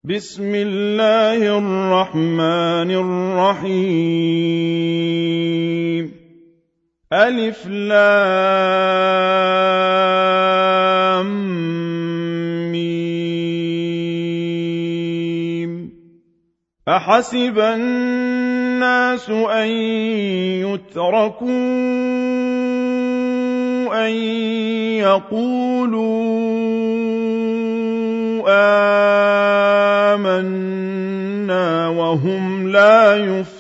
بسم الله الرحمن الرحيم ألف لام ميم أحسب الناس أن يتركوا أن يقولوا آمنا وهم لا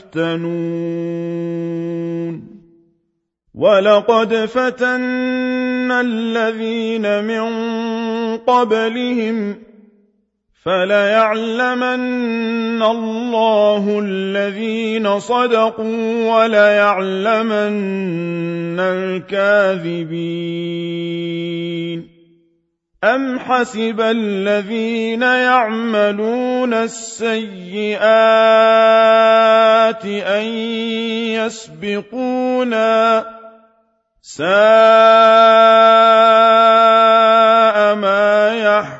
يفتنون ولقد فتنا الذين من قبلهم فليعلمن الله الذين صدقوا وليعلمن الكاذبين أم حسب الذين يعملون السيئات أن يسبقونا ساء ما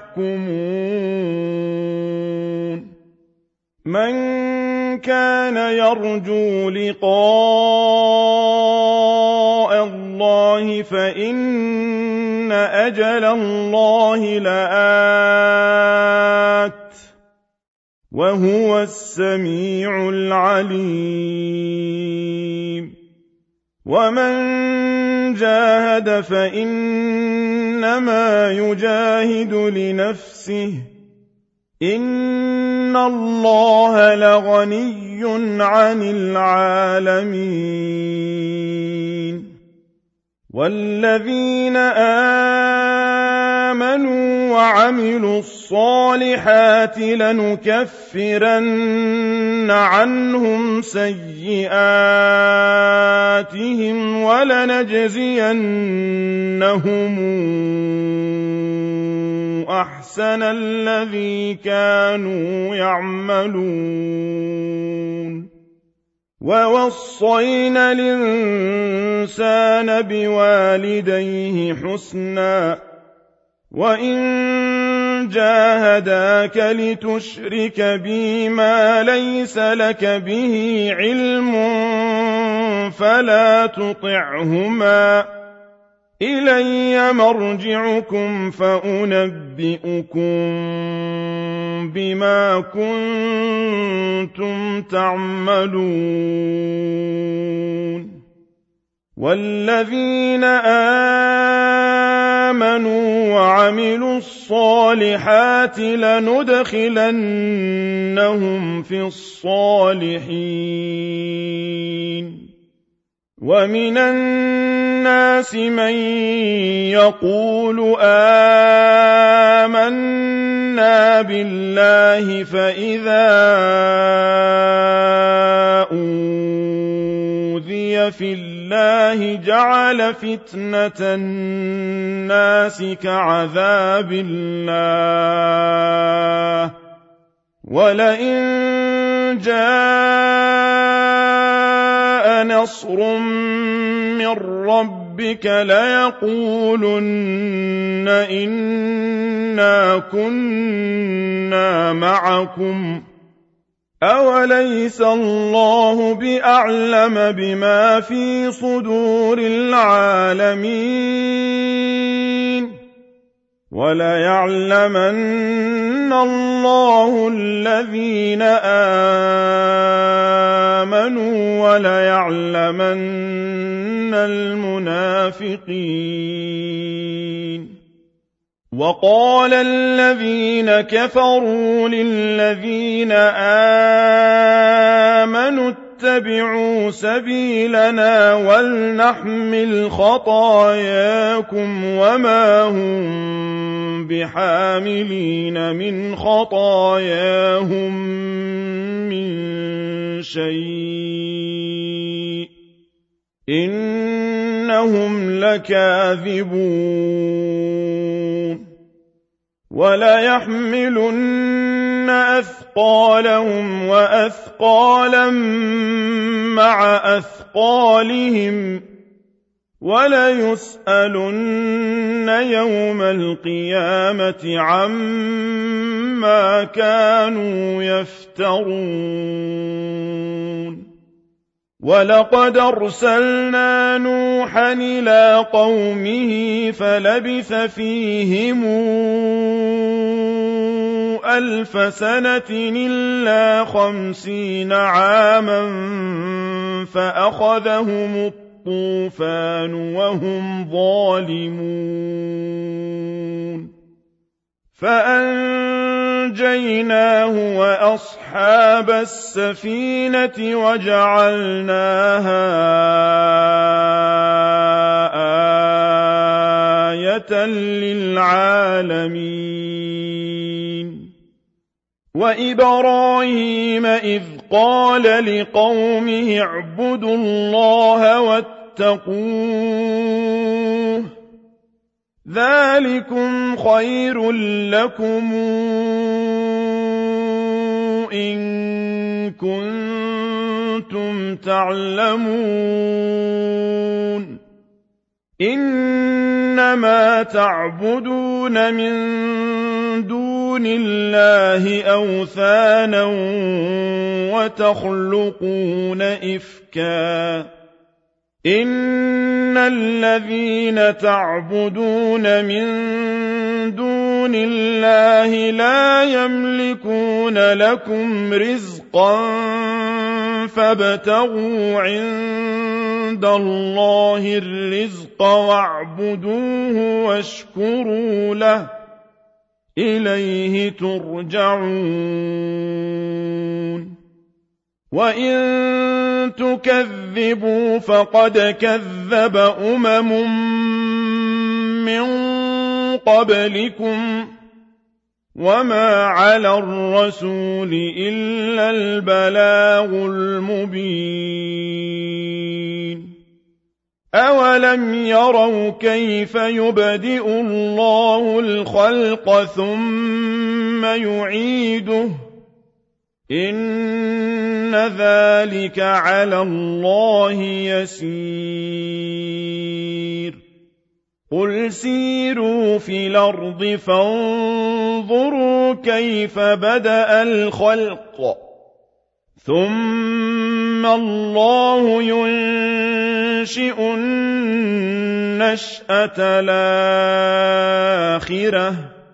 يحكمون من كان يرجو لقاء الله فإن أجل الله لآت وهو السميع العليم ومن جاهد فإنما يجاهد لنفسه إن الله لغني عن العالمين والذين آمنوا وعملوا الصالحات لنكفرن عنهم سيئاتهم ولنجزينهم أحسن الذي كانوا يعملون ووصينا الإنسان بوالديه حسنا وإن جاهداك لتشرك بي ما ليس لك به علم فلا تطعهما إلي مرجعكم فأنبئكم بما كنتم تعملون والذين آمنوا وعملوا الصالحات لندخلنهم في الصالحين ومن الناس من يقول آمنا بالله فإذا أوذي في الله جعل فتنة الناس كعذاب الله ولئن جاء نصر من ربك ليقولن إنا كنا معكم أوليس الله بأعلم بما في صدور العالمين وليعلمن الله الذين آمنوا وليعلمن المنافقين وقال الذين كفروا للذين آمنوا اتبعوا سبيلنا ولنحمل خطاياكم وما هم بحاملين من خطاياهم من شيء إنهم لكاذبون وليحملن أثقالهم وأثقالا مع أثقالهم وَلَيُسْأَلُنَّ يَوْمَ الْقِيَامَةِ عَمَّا كَانُوا يَفْتَرُونَ وَلَقَدْ أَرْسَلْنَا نُوحًا إِلَىٰ قَوْمِهِ فَلَبِثَ فِيهِمْ 1000 سَنَةٍ إِلَّا 50 عَامًا فَأَخَذَهُمُ الطُّوفَانُ وَهُمْ ظَالِمُونَ فَأَنجَيْنَاهُ وَأَصْحَابَ السَّفِينَةِ وَجَعَلْنَاهَا آيَةً لِّلْعَالَمِينَ وَإِبْرَاهِيمَ إِذْ قَالَ لِقَوْمِهِ اعْبُدُوا اللَّهَ وَاتَّقُوهُ ذَٰلِكُمْ خَيْرٌ لَّكُمْ إِن كُنتُمْ تَعْلَمُونَ إِنَّمَا تَعْبُدُونَ مِن دُونِ اللَّهِ أَوْثَانًا وَتَخْلُقُونَ إِفْكًا إِنَّ الَّذِينَ تَعْبُدُونَ مِن دُونِ اللَّهِ لَا يَمْلِكُونَ لَكُمْ رِزْقًا فَابْتَغُوا عِندَ اللَّهِ الرِّزْقَ وَاعْبُدُوهُ وَاشْكُرُوا لَهُ إِلَيْهِ تُرْجَعُونَ وَإِن تُكَذِّبُوا فَقَدْ كَذَّبَ مِن قَبْلِكُمْ وَمَا عَلَى الرَّسُولِ إِلَّا الْبَلَاغُ الْمُبِينُ أَوَلَمْ يَرَوْا كَيْفَ يُبْدِئُ اللَّهُ الْخَلْقَ ثُمَّ يُعِيدُهُ إِنَّ ذَلِكَ عَلَى اللَّهِ يَسِيرٌ قُلْ سِيرُوا فِي الْأَرْضِ فَانظُرُوا كَيْفَ بَدَأَ الْخَلْقَ ثُمَّ اللَّهُ يُنشِئُ النَّشْأَةَ الْآخِرَةَ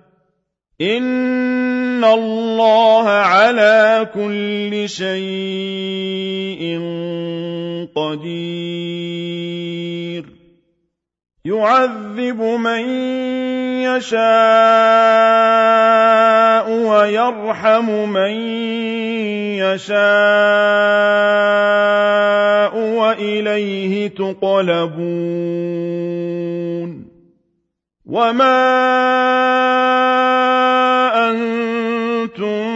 إِنَّ اللَّهَ عَلَىٰ كُلِّ شَيْءٍ قَدِيرٌ يُعَذِّبُ مَن يَشَاءُ وَيَرْحَمُ مَن يَشَاءُ وَإِلَيْهِ تُقْلَبُونَ وَمَا أَنتُم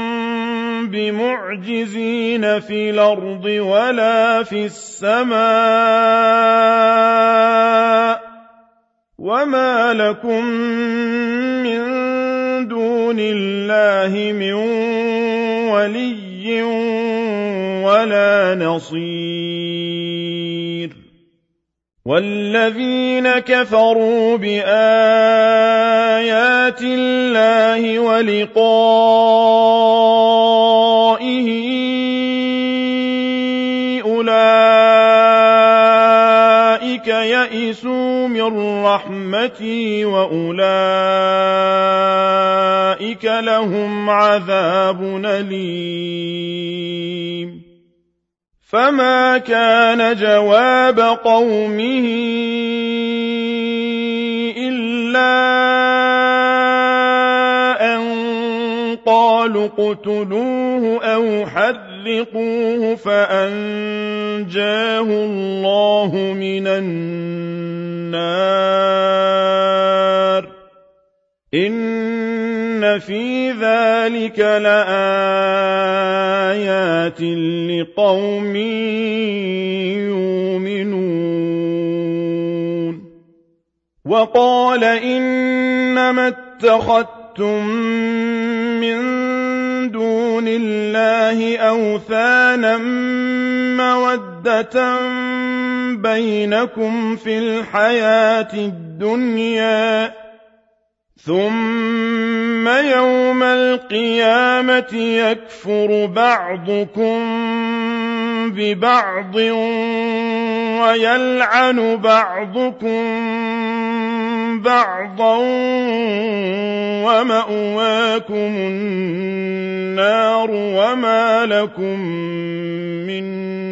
بِمُعْجِزِينَ فِي الْأَرْضِ وَلَا فِي السَّمَاءِ وَمَا لَكُم مِّن دُونِ اللَّهِ مِن وَلِيٍّ وَلَا نَصِيرٍ وَالَّذِينَ كَفَرُوا بِآيَاتِ اللَّهِ وَلِقَائِهِ أُولَٰئِكَ يَئِسُوا مِن رَّحْمَتِي وَأُولَٰئِكَ لَهُمْ عَذَابٌ أَلِيمٌ فَمَا كَانَ جَوَابَ قَوْمِهِ إِلَّا أَن قَالُوا اقْتُلُوهُ أَوْ حَرِّقُوهُ فَأَنجَاهُ اللَّهُ مِنَ النَّارِ إِنَّ في ذَلِكَ لَآيَاتٍ لِقَوْمٍ يُؤْمِنُونَ وَقَالَ إِنَّمَا اتَّخَذْتُم مِّن دون الله أوثانا مودة بينكم في الحياة الدنيا ثم يوم القيامة يكفر بعضكم ببعض ويلعن بعضكم بعضا ومأواكم النار وما لكم من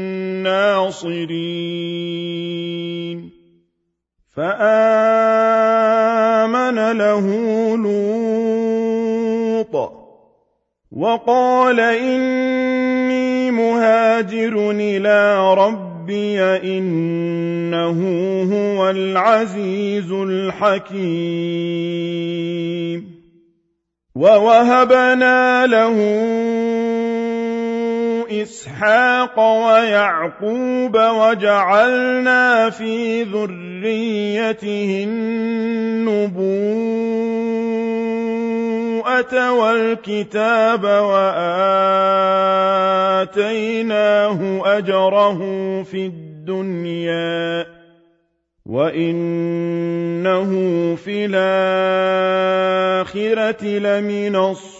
ناصرين فآمن له لوط وقال إني مهاجر إلى ربي إنه هو العزيز الحكيم ووهبنا له إسحاق ويعقوب وجعلنا في ذريته النبوءة والكتاب وآتيناه أجره في الدنيا وإنه في الآخرة لمن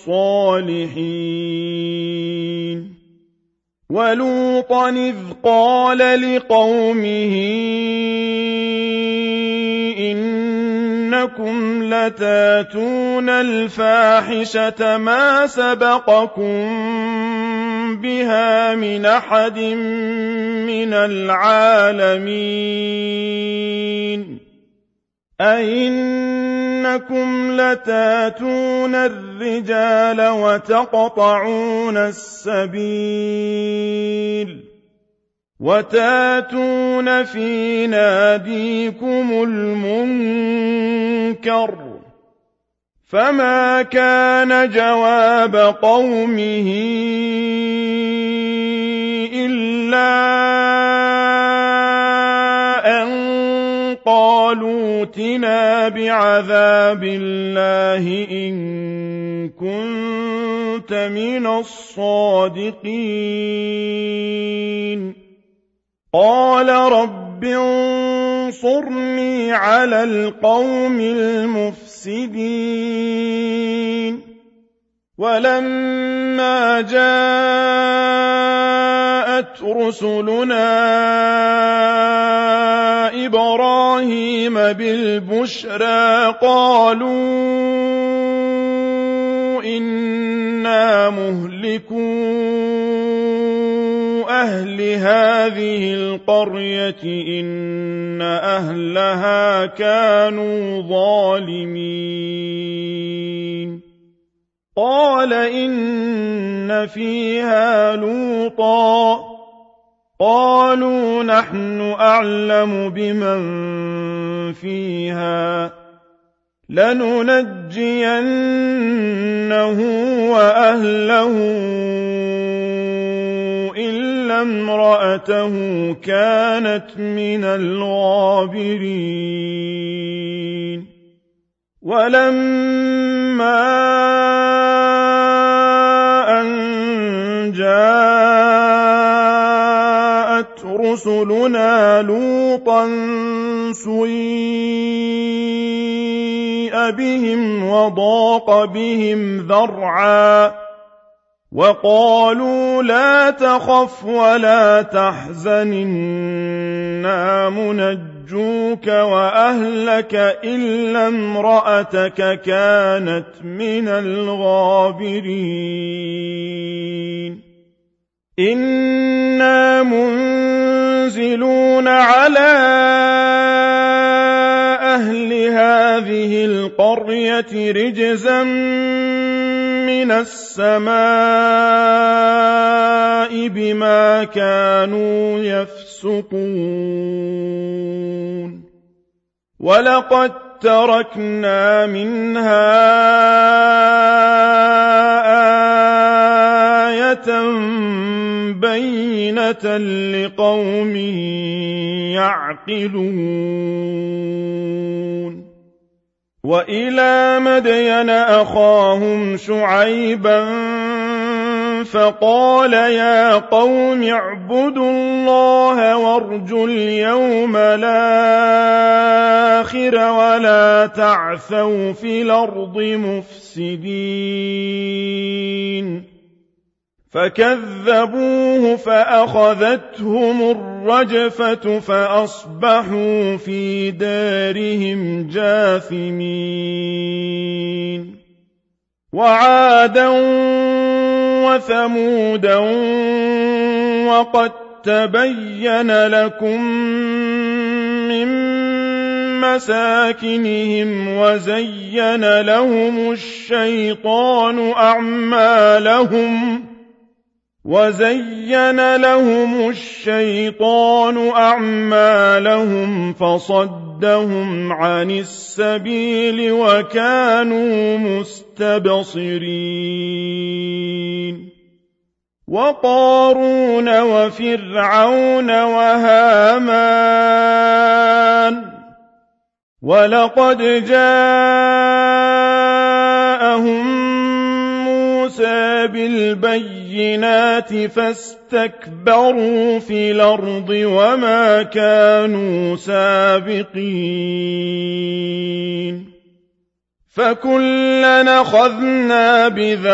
الصالحين ولوطا إذ قال لقومه إنكم لتاتون الفاحشة ما سبقكم بها من أحد من العالمين أئنكم لتاتون الرجال وتقطعون السبيل وتاتون في ناديكم المنكر فما كان جواب قومه إلا أن قالوا ائتنا بعذاب الله إن كنت من الصادقين قال رب انصرني على القوم المفسدين ولما جاءت رسلنا إبراهيم بالبشرى قالوا إنا مهلكو أهل هذه القرية إن أهلها كانوا ظالمين قال إن فيها لوطا قالوا نحن أعلم بمن فيها لننجينه وأهله إلا امرأته كانت من الغابرين ولما أن جاءت رسلنا لوطا سيء بهم وضاق بهم ذرعا وقالوا لا تخف ولا تحزن إنا منجوك وأهلك إلا امرأتك كانت من الغابرين إنا منزلون على أهل هذه القرية رجزا من السماء بما كانوا يفسقون ولقد تركنا منها آية بينة لقوم يعقلون وإلى مدين أخاهم شعيبا فقال يا قوم اعبدوا الله وارجوا اليوم الآخر ولا تعثوا في الأرض مفسدين فكذبوه فأخذتهم الرجفة فأصبحوا في دارهم جاثمين وعادا وثمودا وقد تبين لكم من مساكنهم وزين لهم الشيطان أعمالهم فصدهم عن السبيل وكانوا مستبصرين وقارون وفرعون وهامان ولقد جاءهم موسى بالبينات فاستكبروا في الأرض وما كانوا سابقين فكلنا أخذنا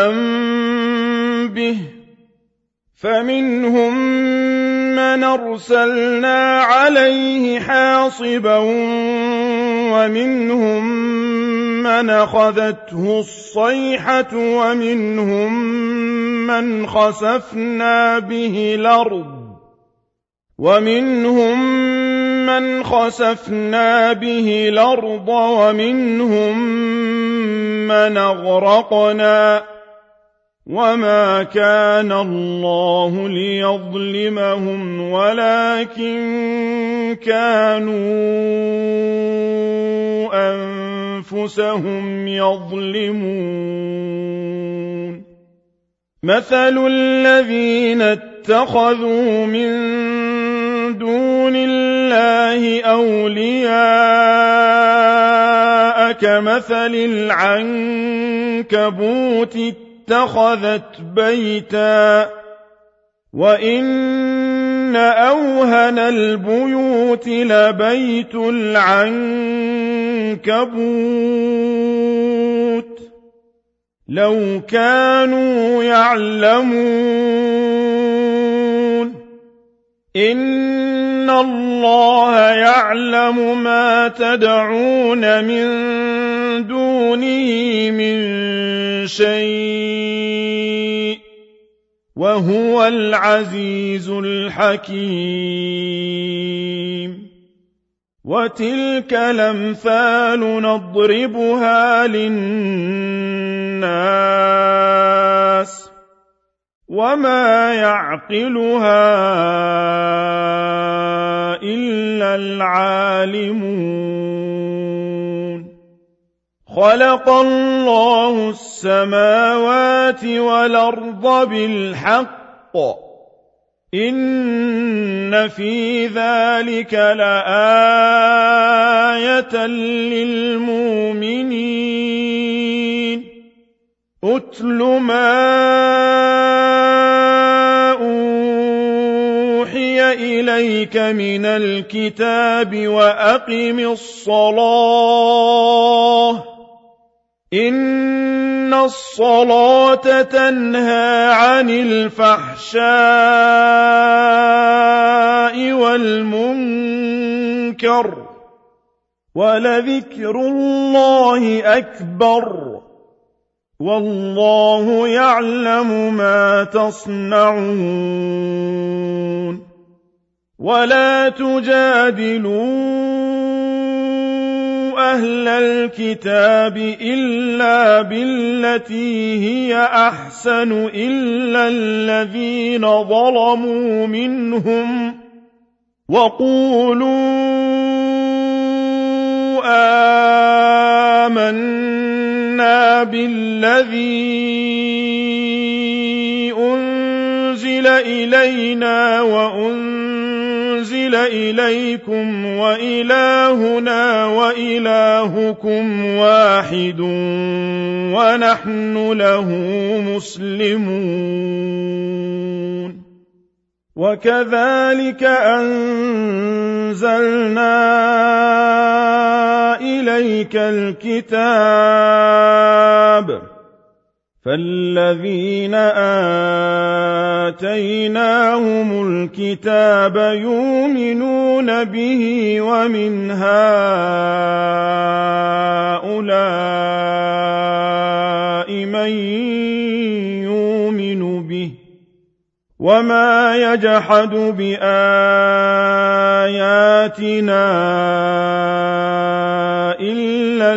بذنبه فمنهم من أرسلنا عليه حاصبا ومنهم من أخذته الصيحة ومنهم من خسفنا به الأرض ومنهم من أغرقنا وما كان الله ليظلمهم ولكن كانوا أنفسهم يظلمون مثل الذين اتخذوا من دون الله أولياء كمثل العنكبوت اتخذت بيتا وإن أوهن البيوت لبيت العنكبوت لو كانوا يعلمون إن الله يعلم ما تدعون من دونه من شيء وهو العزيز الحكيم وتلك الأمثال نضربها للناس وما يعقلها إلا العالمون خلق الله السماوات والأرض بالحق إن في ذلك لآية للمؤمنين أتل ما أوحي إليك من الكتاب وأقم الصلاة إن الصلاة تنهى عن الفحشاء والمنكر ولذكر الله أكبر والله يعلم ما تصنعون ولا تجادلوا أهل الكتاب إلا بالتي هي أحسن إلا الذين ظلموا منهم وقولوا آمنا بالذي أنزل إلينا وأنزل أُنزِلَ إِلَيْكُمْ وَإِلَٰهُنَا وَإِلَٰهُكُمْ وَاحِدٌ وَنَحْنُ لَهُ مُسْلِمُونَ وَكَذَٰلِكَ أَنزَلْنَا إِلَيْكَ الْكِتَابَ فَالَّذِينَ آتَيْنَاهُمُ الْكِتَابَ يُؤْمِنُونَ بِهِ وَمِنْ هَٰؤُلَاءِ مَن يُؤْمِنُ بِهِ وَمَا يَجْحَدُ بِآيَاتِنَا إِلَّا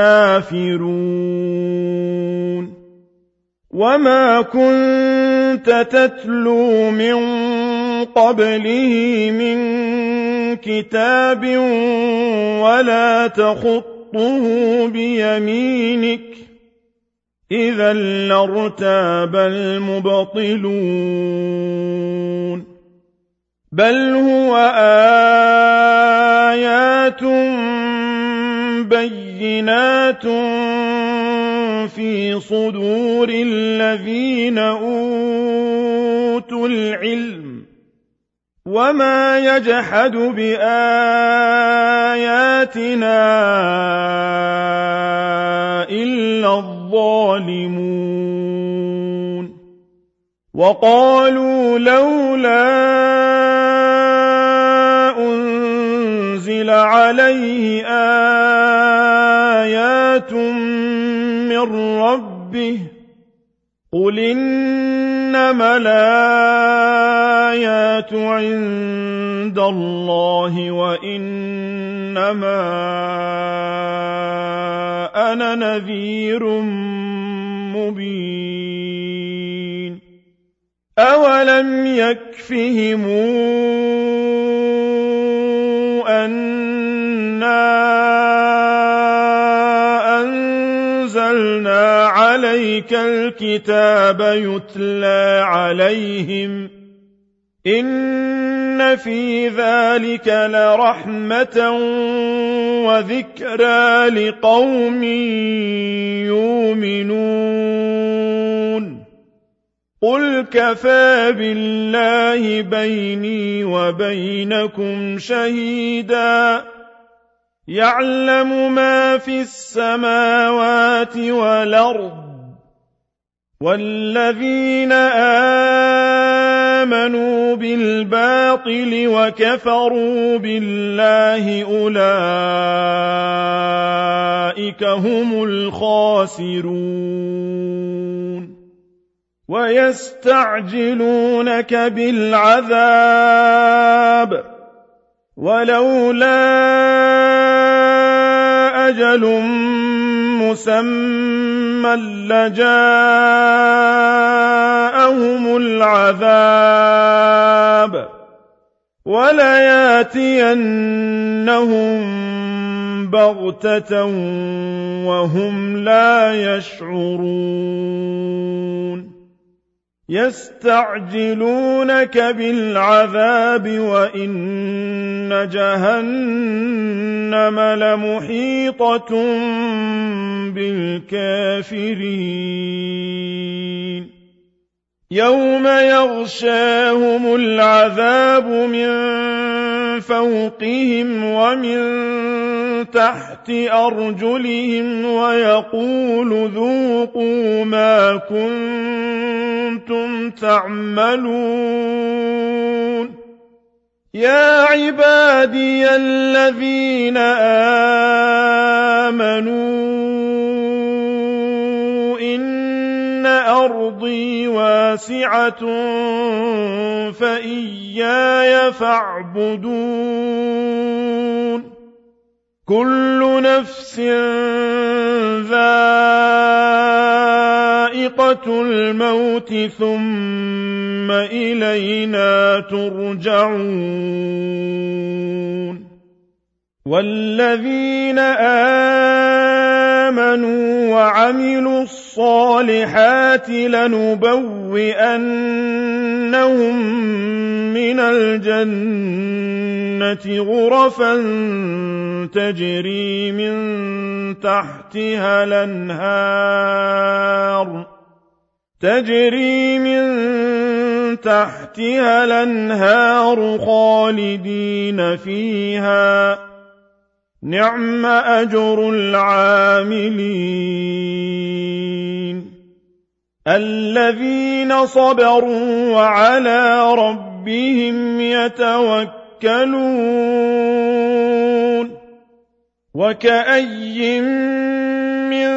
الْكَافِرُونَ وَمَا كُنتَ تَتْلُو مِن قَبْلِهِ مِن كِتَابٍ وَلَا تَخُطُّهُ بِيَمِينِكَ إِذًا لَّارْتَابَ الْمُبْطِلُونَ بَلْ هُوَ آيَاتٌ بَيِّنَاتٌ فِي صُدُورِ الَّذِينَ أُوتُوا الْعِلْمَ وَمَا يَجْحَدُ بِآيَاتِنَا إِلَّا الظَّالِمُونَ وَقَالُوا لَوْلَا أُنزِلَ عَلَيْهِ آيَاتٌ مِّن رَّبِّهِ قُلْ إِنَّمَا الْآيَاتُ عِندَ اللَّهِ وَإِنَّمَا أَنَا نَذِيرٌ مُّبِينٌ أَوَلَمْ يَكْفِهِمْ أَنَّا أَنزَلْنَا عَلَيْكَ الْكِتَابَ يُتْلَىٰ عَلَيْهِمْ إِنَّ فِي ذَٰلِكَ لَرَحْمَةً وَذِكْرَىٰ لِقَوْمٍ يُؤْمِنُونَ قُلْ كَفَىٰ بِاللَّهِ بَيْنِي وَبَيْنَكُمْ شَهِيدًا يَعْلَمُ مَا فِي السَّمَاوَاتِ وَالْأَرْضِ وَالَّذِينَ آمَنُوا بِالْبَاطِلِ وَكَفَرُوا بِاللَّهِ أُولَٰئِكَ هُمُ الْخَاسِرُونَ وَيَسْتَعْجِلُونَكَ بِالْعَذَابِ وَلَوْلَا أَجَلٌ مُّسَمًّى لَّجَاءَهُمُ الْعَذَابُ وَلَيَأْتِيَنَّهُم بَغْتَةً وَهُمْ لَا يَشْعُرُونَ يَسْتَعْجِلُونَكَ بِالْعَذَابِ وَإِنَّ جَهَنَّمَ لَمُحِيطَةٌ بِالْكَافِرِينَ يَوْمَ يَغْشَاهُمُ الْعَذَابُ مِن فَوْقِهِمْ وَمِن تَحْتِ أَرْجُلِهِمْ وَيَقُولُ ذُوقُوا مَا كُنتُمْ تَعْمَلُونَ يَا عِبَادِيَ الَّذِينَ آمَنُوا إِنَّ أَرْضِي وَاسِعَةٌ فَإِيَّايَ فَاعْبُدُونِ كُلُّ نَفْسٍ ذَائِقَةُ الْمَوْتِ ثُمَّ إِلَيْنَا تُرْجَعُونَ وَالَّذِينَ آمَنُوا وَعَمِلُوا الصَّالِحَاتِ الصالحات لنبوئنهم من الجنة غرفا تجري من تحتها الأنهار خالدين فيها نعم أجر العاملين الذين صبروا وعلى ربهم يتوكلون وكأي من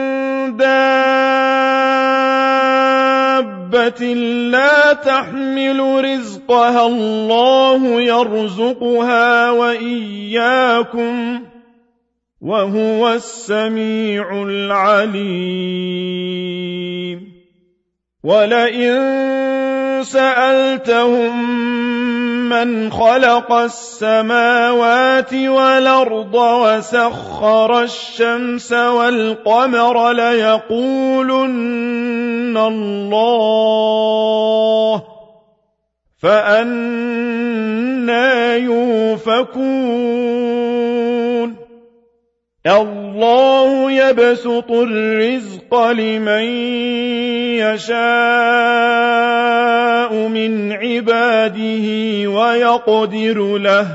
دابة لا تحمل رزقها الله يرزقها وإياكم وهو السميع العليم ولئن سألتهم من خلق السماوات والأرض وسخر الشمس والقمر ليقولن الله فأنى يؤفكون الله يبسط الرزق لمن يشاء من عباده ويقدر له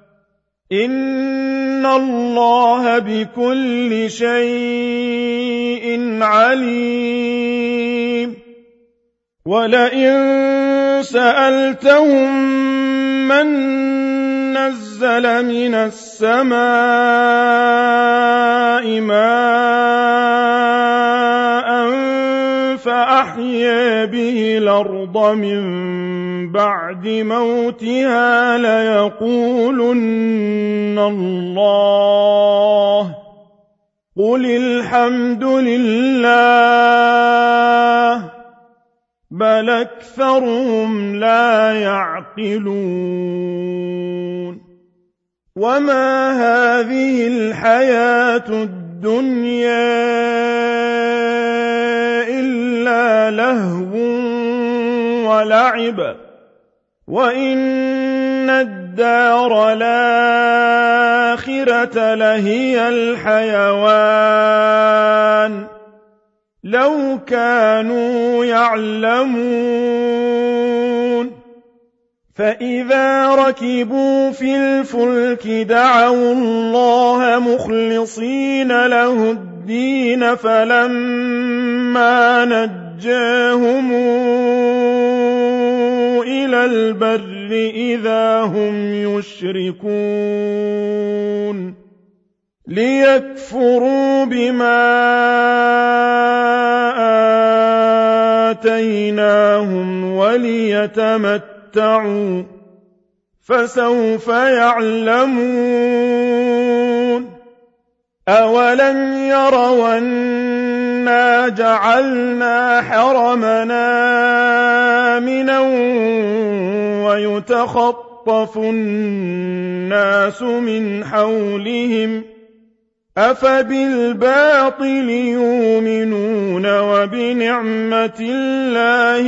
إن الله بكل شيء عليم ولئن سألتهم من نزل من السماء ماء فأحيا به الأرض من بعد موتها ليقولن الله قل الحمد لله بل أكثرهم لا يعقلون وما هذه الحياة الدنيا إلا لهو ولعب وإن الدار الآخرة لهي الحيوان لو كانوا يعلمون فإذا ركبوا في الفلك دعوا الله مخلصين له الدين فلما نجاهم إلى البر إذا هم يشركون ليكفروا بما آتيناهم وليتمتعوا فسوف يعلمون أولم يروا أنا جعلنا حرمنا آمنا ويتخطف الناس من حولهم أفبالباطل يؤمنون وبنعمة الله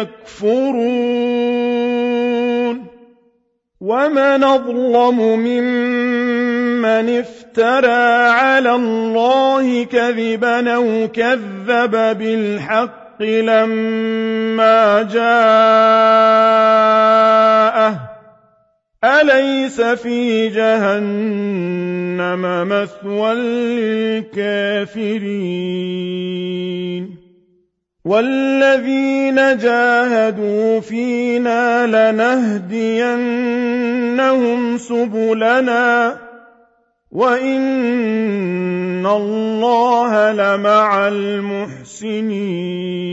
يكفرون ومن أظلم ممن افترى على الله كذبا أو كذب بالحق لما جاءه أليس في جهنم مثوى للكافرين والذين جاهدوا فينا لنهدينهم سبلنا وإن الله لمع المحسنين